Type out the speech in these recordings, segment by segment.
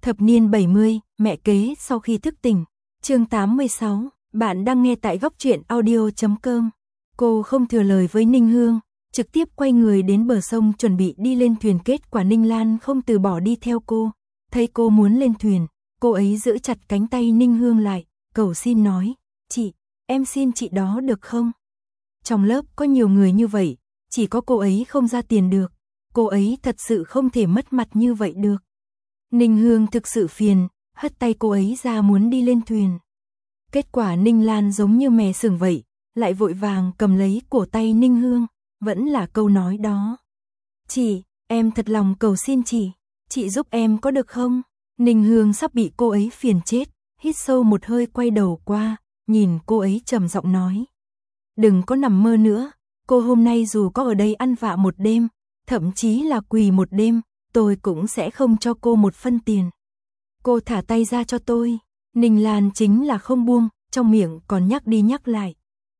Thập niên 70, mẹ kế sau khi thức tỉnh. Chương 86, bạn đang nghe tại góc truyện audio.com. Cô không thừa lời với Ninh Hương, trực tiếp quay người đến bờ sông chuẩn bị đi lên thuyền. Kết quả Ninh Lan không từ bỏ đi theo cô. Thấy cô muốn lên thuyền, cô ấy giữ chặt cánh tay Ninh Hương lại, cầu xin nói, chị, em xin chị đó được không? Trong lớp có nhiều người như vậy, chỉ có cô ấy không ra tiền được. Cô ấy thật sự không thể mất mặt như vậy được. Ninh Hương thực sự phiền, hất tay cô ấy ra muốn đi lên thuyền. Kết quả Ninh Lan giống như mè sừng vậy, lại vội vàng cầm lấy cổ tay Ninh Hương, vẫn là câu nói đó. Chị, em thật lòng cầu xin chị giúp em có được không? Ninh Hương sắp bị cô ấy phiền chết, hít sâu một hơi quay đầu qua, nhìn cô ấy trầm giọng nói. Đừng có nằm mơ nữa, cô hôm nay dù có ở đây ăn vạ một đêm, thậm chí là quỳ một đêm, tôi cũng sẽ không cho cô một phân tiền. Cô thả tay ra cho tôi. Ninh Lan chính là không buông, trong miệng còn nhắc đi nhắc lại.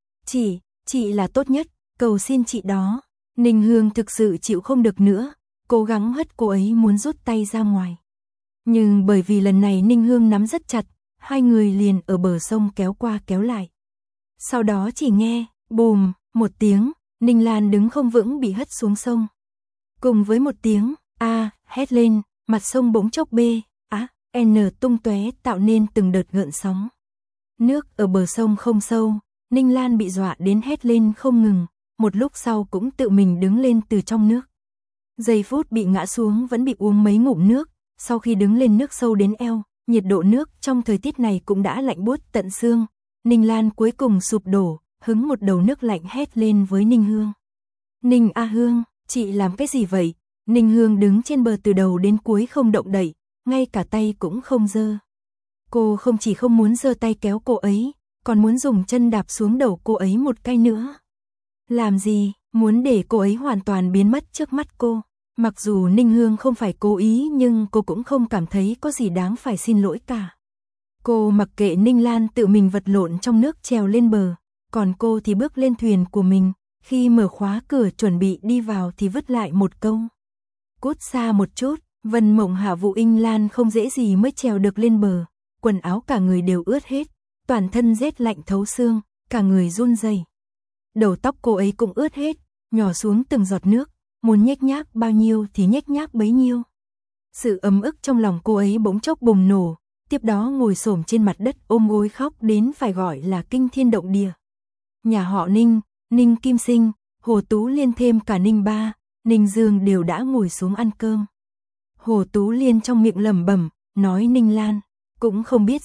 Chị là tốt nhất, cầu xin chị đó. Ninh Hương thực sự chịu không được nữa, cố gắng hất cô ấy muốn rút tay ra ngoài. Nhưng bởi vì lần này Ninh Hương nắm rất chặt, hai người liền ở bờ sông kéo qua kéo lại. Sau đó chỉ nghe, bùm, một tiếng, Ninh Lan đứng không vững bị hất xuống sông. Cùng với một tiếng, hét lên, mặt sông bỗng chốc tung tóe tạo nên từng đợt gợn sóng. Nước ở bờ sông không sâu, Ninh Lan bị dọa đến hét lên không ngừng, một lúc sau cũng tự mình đứng lên từ trong nước. Giây phút bị ngã xuống vẫn bị uống mấy ngụm nước, sau khi đứng lên nước sâu đến eo, nhiệt độ nước trong thời tiết này cũng đã lạnh buốt tận xương. Ninh Lan cuối cùng sụp đổ, hứng một đầu nước lạnh hét lên với Ninh Hương. Ninh A Hương, chị làm cái gì vậy? Ninh Hương đứng trên bờ từ đầu đến cuối không động đậy, ngay cả tay cũng không giơ. Cô không chỉ không muốn giơ tay kéo cô ấy, còn muốn dùng chân đạp xuống đầu cô ấy một cái nữa. Làm gì? Muốn để cô ấy hoàn toàn biến mất trước mắt cô. Mặc dù Ninh Hương không phải cố ý nhưng cô cũng không cảm thấy có gì đáng phải xin lỗi cả. Cô mặc kệ Ninh Lan tự mình vật lộn trong nước trèo lên bờ, còn cô thì bước lên thuyền của mình, khi mở khóa cửa chuẩn bị đi vào thì vứt lại một câu. Cút xa một chút. Vân Mộng Hạ Vũ Inh Lan không dễ gì mới trèo được lên bờ, quần áo cả người đều ướt hết, toàn thân rét lạnh thấu xương, cả người run rẩy. Đầu tóc cô ấy cũng ướt hết, nhỏ xuống từng giọt nước, muốn nhếch nhác bao nhiêu thì nhếch nhác bấy nhiêu. Sự ấm ức trong lòng cô ấy bỗng chốc bùng nổ, tiếp đó ngồi xổm trên mặt đất ôm gối khóc đến phải gọi là kinh thiên động địa. Nhà họ Ninh, Ninh Kim Sinh, Hồ Tú Liên thêm cả Ninh Ba, Ninh Dương đều đã ngồi xuống ăn cơm. Hồ Tú Liên trong miệng lẩm bẩm, nói Ninh Lan, cũng không biết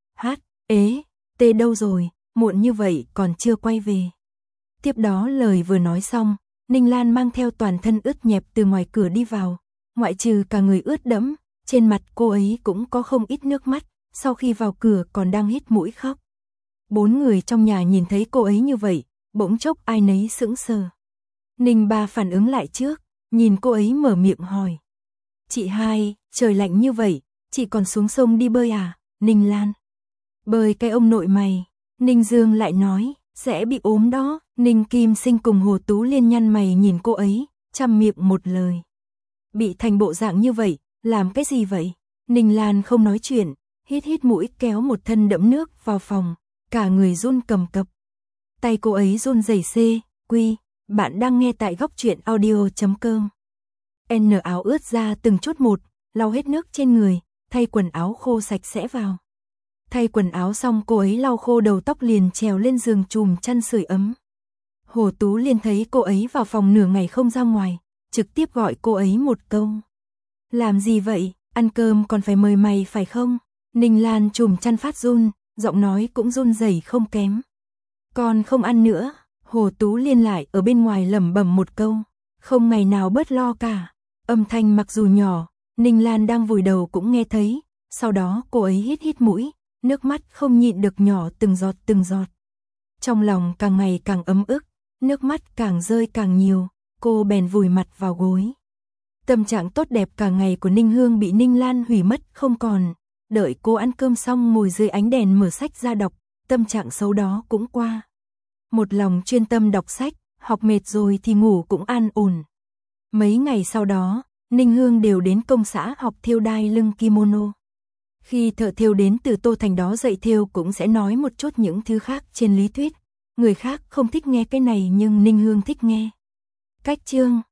T đâu rồi, muộn như vậy còn chưa quay về. Tiếp đó lời vừa nói xong, Ninh Lan mang theo toàn thân ướt nhẹp từ ngoài cửa đi vào, ngoại trừ cả người ướt đẫm, trên mặt cô ấy cũng có không ít nước mắt, sau khi vào cửa còn đang hít mũi khóc. 4 người trong nhà nhìn thấy cô ấy như vậy, bỗng chốc ai nấy sững sờ. Ninh Ba phản ứng lại trước, nhìn cô ấy mở miệng hỏi. Chị hai, trời lạnh như vậy, chị còn xuống sông đi bơi à? Ninh Lan. Bơi cái ông nội mày. Ninh Dương lại nói, sẽ bị ốm đó. Ninh Kim Sinh cùng Hồ Tú Liên nhăn mày nhìn cô ấy, chăm miệng một lời. Bị thành bộ dạng như vậy, làm cái gì vậy? Ninh Lan không nói chuyện, hít mũi kéo một thân đẫm nước vào phòng, cả người run cầm cập. Tay cô ấy run rẩy bạn đang nghe tại góc truyện audio.com. Áo ướt ra từng chút một, lau hết nước trên người, thay quần áo khô sạch sẽ vào. Thay quần áo xong cô ấy lau khô đầu tóc liền trèo lên giường chùm chăn sưởi ấm. Hồ Tú Liên thấy cô ấy vào phòng nửa ngày không ra ngoài, trực tiếp gọi cô ấy một câu. Làm gì vậy, ăn cơm còn phải mời mày phải không? Ninh Lan chùm chăn phát run, giọng nói cũng run rẩy không kém. Con không ăn nữa. Hồ Tú Liên lại ở bên ngoài lẩm bẩm một câu, không ngày nào bớt lo cả. Âm thanh mặc dù nhỏ, Ninh Lan đang vùi đầu cũng nghe thấy, sau đó cô ấy hít mũi, nước mắt không nhịn được nhỏ từng giọt. Trong lòng càng ngày càng ấm ức, nước mắt càng rơi càng nhiều, cô bèn vùi mặt vào gối. Tâm trạng tốt đẹp cả ngày của Ninh Hương bị Ninh Lan hủy mất không còn, đợi cô ăn cơm xong ngồi dưới ánh đèn mở sách ra đọc, tâm trạng xấu đó cũng qua. Một lòng chuyên tâm đọc sách, học mệt rồi thì ngủ cũng an ổn. Mấy ngày sau đó, Ninh Hương đều đến công xã học thêu đai lưng kimono. Khi thợ thêu đến từ Tô Thành đó dạy thêu cũng sẽ nói một chút những thứ khác trên lý thuyết. Người khác không thích nghe cái này nhưng Ninh Hương thích nghe. Cách chương